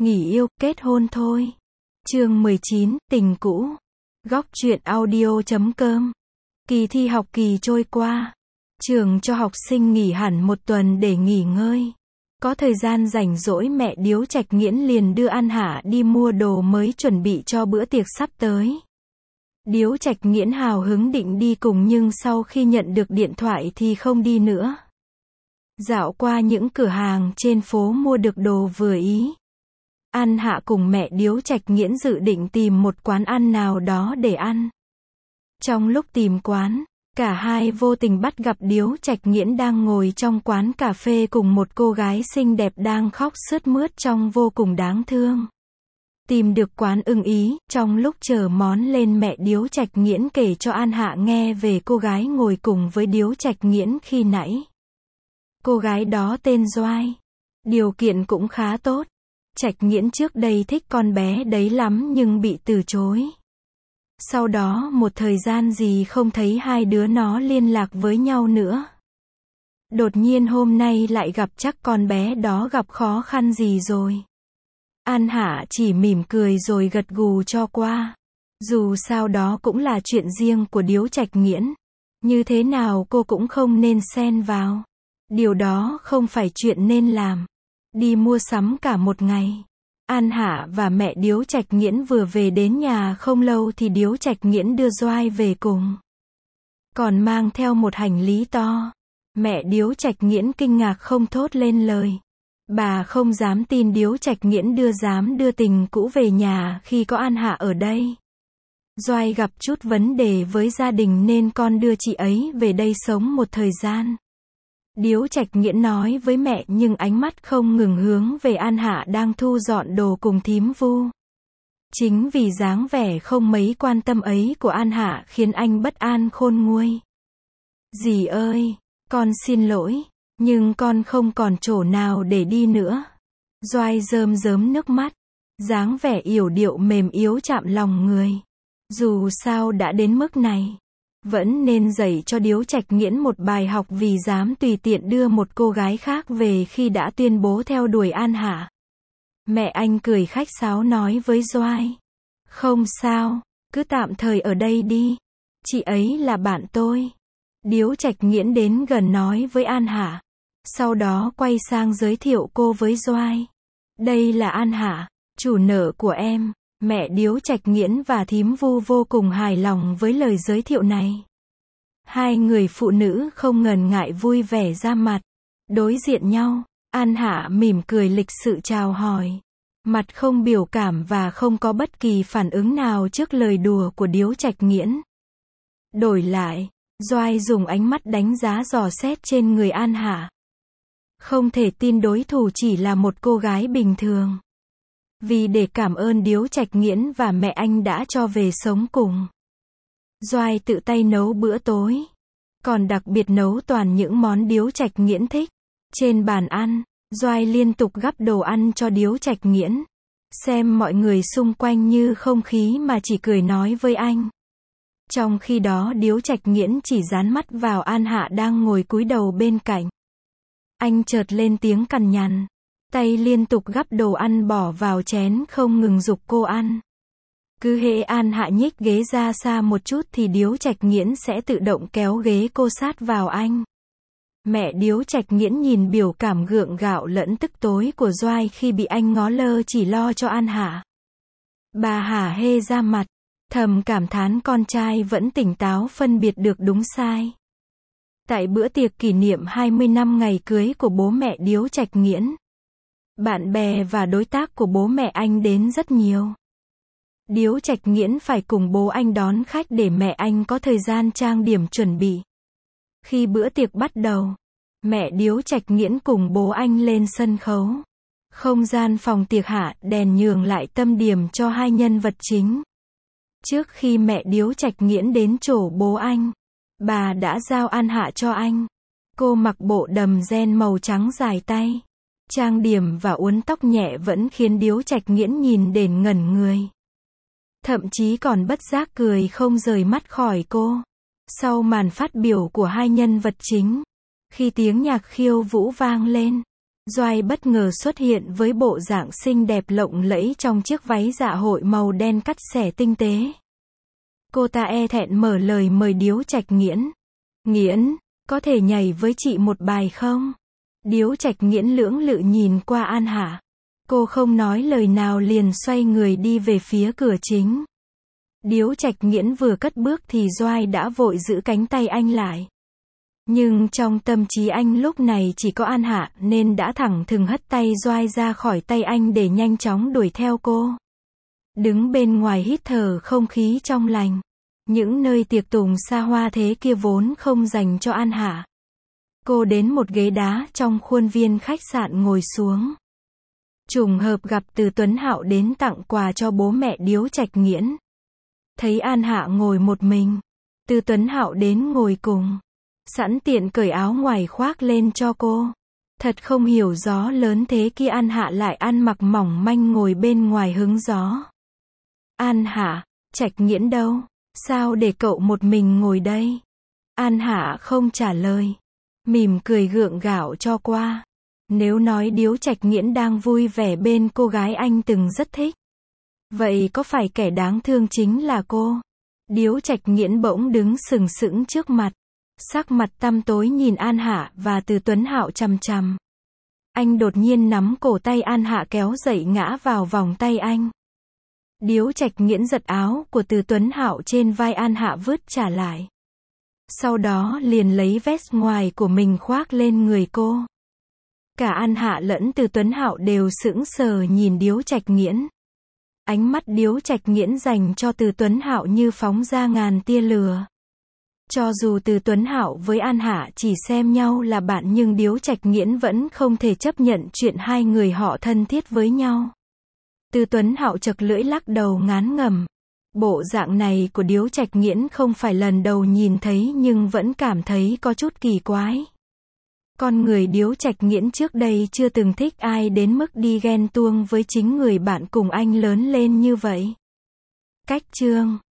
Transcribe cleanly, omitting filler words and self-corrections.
Nghỉ yêu, kết hôn thôi. Chương 19, tình cũ. Góc truyện audio.com. Kỳ thi học kỳ trôi qua. Trường cho học sinh nghỉ hẳn một tuần để nghỉ ngơi. Có thời gian rảnh rỗi, mẹ Điếu Trạch Nghiễn liền đưa An Hạ đi mua đồ mới chuẩn bị cho bữa tiệc sắp tới. Điếu Trạch Nghiễn hào hứng định đi cùng nhưng sau khi nhận được điện thoại thì không đi nữa. Dạo qua những cửa hàng trên phố mua được đồ vừa ý. An Hạ cùng mẹ Điếu Trạch Nghiễn dự định tìm một quán ăn nào đó để ăn. Trong lúc tìm quán, cả hai vô tình bắt gặp Điếu Trạch Nghiễn đang ngồi trong quán cà phê cùng một cô gái xinh đẹp đang khóc sướt mướt trông vô cùng đáng thương. Tìm được quán ưng ý, trong lúc chờ món lên mẹ Điếu Trạch Nghiễn kể cho An Hạ nghe về cô gái ngồi cùng với Điếu Trạch Nghiễn khi nãy. Cô gái đó tên Doai. Điều kiện cũng khá tốt. Trạch Nghiễn trước đây thích con bé đấy lắm nhưng bị từ chối. Sau đó một thời gian gì không thấy hai đứa nó liên lạc với nhau nữa. Đột nhiên hôm nay lại gặp, chắc con bé đó gặp khó khăn gì rồi. An Hạ chỉ mỉm cười rồi gật gù cho qua. Dù sao đó cũng là chuyện riêng của Điếu Trạch Nghiễn. Như thế nào cô cũng không nên xen vào. Điều đó không phải chuyện nên làm. Đi mua sắm cả một ngày. An Hạ và mẹ Điếu Trạch Nghiễn vừa về đến nhà không lâu thì Điếu Trạch Nghiễn đưa Doai về cùng. Còn mang theo một hành lý to. Mẹ Điếu Trạch Nghiễn kinh ngạc không thốt lên lời. Bà không dám tin Điếu Trạch Nghiễn dám đưa tình cũ về nhà khi có An Hạ ở đây. Doai gặp chút vấn đề với gia đình nên con đưa chị ấy về đây sống một thời gian. Điếu Trạch Nghiễn nói với mẹ nhưng ánh mắt không ngừng hướng về An Hạ đang thu dọn đồ cùng thím Vu. Chính vì dáng vẻ không mấy quan tâm ấy của An Hạ khiến anh bất an khôn nguôi. Dì ơi, con xin lỗi, nhưng con không còn chỗ nào để đi nữa. Doai rơm rớm nước mắt, dáng vẻ yểu điệu mềm yếu chạm lòng người. Dù sao đã đến mức này, vẫn nên dạy cho Điếu Trạch Nghiễn một bài học vì dám tùy tiện đưa một cô gái khác về khi đã tuyên bố theo đuổi An Hạ. Mẹ anh cười khách sáo nói với Doai. Không sao, cứ tạm thời ở đây đi. Chị ấy là bạn tôi. Điếu Trạch Nghiễn đến gần nói với An Hạ. Sau đó quay sang giới thiệu cô với Doai. Đây là An Hạ, chủ nợ của em. Mẹ Điếu Trạch Nghiễn và thím Vu vô cùng hài lòng với lời giới thiệu này. Hai người phụ nữ không ngần ngại vui vẻ ra mặt. Đối diện nhau, An Hạ mỉm cười lịch sự chào hỏi. Mặt không biểu cảm và không có bất kỳ phản ứng nào trước lời đùa của Điếu Trạch Nghiễn. Đổi lại, Doai dùng ánh mắt đánh giá dò xét trên người An Hạ. Không thể tin đối thủ chỉ là một cô gái bình thường. Vì để cảm ơn Điếu Trạch Nghiễn và mẹ anh đã cho về sống cùng, Doai tự tay nấu bữa tối. Còn đặc biệt nấu toàn những món Điếu Trạch Nghiễn thích. Trên bàn ăn, Doai liên tục gắp đồ ăn cho Điếu Trạch Nghiễn. Xem mọi người xung quanh như không khí mà chỉ cười nói với anh. Trong khi đó Điếu Trạch Nghiễn chỉ dán mắt vào An Hạ đang ngồi cúi đầu bên cạnh. Anh chợt lên tiếng cằn nhằn. Tay liên tục gắp đồ ăn bỏ vào chén không ngừng giục cô ăn. Cứ hễ An Hạ nhích ghế ra xa một chút thì Điếu Trạch Nghiễn sẽ tự động kéo ghế cô sát vào anh. Mẹ Điếu Trạch Nghiễn nhìn biểu cảm gượng gạo lẫn tức tối của Doai khi bị anh ngó lơ chỉ lo cho An Hạ. Bà hả hê ra mặt, thầm cảm thán con trai vẫn tỉnh táo phân biệt được đúng sai. Tại bữa tiệc kỷ niệm 20 năm ngày cưới của bố mẹ Điếu Trạch Nghiễn, bạn bè và đối tác của bố mẹ anh đến rất nhiều. Điếu Trạch Nghiễn phải cùng bố anh đón khách để mẹ anh có thời gian trang điểm chuẩn bị. Khi bữa tiệc bắt đầu, mẹ Điếu Trạch Nghiễn cùng bố anh lên sân khấu. Không gian phòng tiệc hạ đèn nhường lại tâm điểm cho hai nhân vật chính. Trước khi mẹ Điếu Trạch Nghiễn đến chỗ bố anh, bà đã giao An Hạ cho anh. Cô mặc bộ đầm ren màu trắng dài tay. Trang điểm và uốn tóc nhẹ vẫn khiến Điếu Trạch Nghiễn nhìn đến ngẩn người. Thậm chí còn bất giác cười không rời mắt khỏi cô. Sau màn phát biểu của hai nhân vật chính, khi tiếng nhạc khiêu vũ vang lên, Doai bất ngờ xuất hiện với bộ dạng xinh đẹp lộng lẫy trong chiếc váy dạ hội màu đen cắt xẻ tinh tế. Cô ta e thẹn mở lời mời Điếu Trạch Nghiễn. Nghiễn, có thể nhảy với chị một bài không? Điếu Trạch Nghiễn lưỡng lự nhìn qua An Hạ. Cô không nói lời nào liền xoay người đi về phía cửa chính. Điếu Trạch Nghiễn vừa cất bước thì Doai đã vội giữ cánh tay anh lại. Nhưng trong tâm trí anh lúc này chỉ có An Hạ nên đã thẳng thừng hất tay Doai ra khỏi tay anh để nhanh chóng đuổi theo cô. Đứng bên ngoài hít thở không khí trong lành. Những nơi tiệc tùng xa hoa thế kia vốn không dành cho An Hạ. Cô đến một ghế đá trong khuôn viên khách sạn ngồi xuống. Trùng hợp gặp Từ Tuấn Hạo đến tặng quà cho bố mẹ Điếu Trạch Nghiễn. Thấy An Hạ ngồi một mình, Từ Tuấn Hạo đến ngồi cùng. Sẵn tiện cởi áo ngoài khoác lên cho cô. Thật không hiểu gió lớn thế kia An Hạ lại ăn mặc mỏng manh ngồi bên ngoài hứng gió. An Hạ, Trạch Nghiễn đâu? Sao để cậu một mình ngồi đây? An Hạ không trả lời. Mỉm cười gượng gạo cho qua. Nếu nói Điếu Trạch Nghiễn đang vui vẻ bên cô gái anh từng rất thích. Vậy có phải kẻ đáng thương chính là cô? Điếu Trạch Nghiễn bỗng đứng sừng sững trước mặt. Sắc mặt tăm tối nhìn An Hạ và Từ Tuấn Hạo chằm chằm. Anh đột nhiên nắm cổ tay An Hạ kéo dậy ngã vào vòng tay anh. Điếu Trạch Nghiễn giật áo của Từ Tuấn Hạo trên vai An Hạ vứt trả lại. Sau đó liền lấy vest ngoài của mình khoác lên người cô. Cả An Hạ lẫn Từ Tuấn Hạo đều sững sờ nhìn Điếu Trạch Nghiễn. Ánh mắt Điếu Trạch Nghiễn dành cho Từ Tuấn Hạo như phóng ra ngàn tia lửa. Cho dù Từ Tuấn Hạo với An Hạ chỉ xem nhau là bạn nhưng Điếu Trạch Nghiễn vẫn không thể chấp nhận chuyện hai người họ thân thiết với nhau. Từ Tuấn Hạo chật lưỡi lắc đầu ngán ngẩm. Bộ dạng này của Điếu Trạch Nghiễn không phải lần đầu nhìn thấy nhưng vẫn cảm thấy có chút kỳ quái. Con người Điếu Trạch Nghiễn trước đây chưa từng thích ai đến mức đi ghen tuông với chính người bạn cùng anh lớn lên như vậy. Cách chương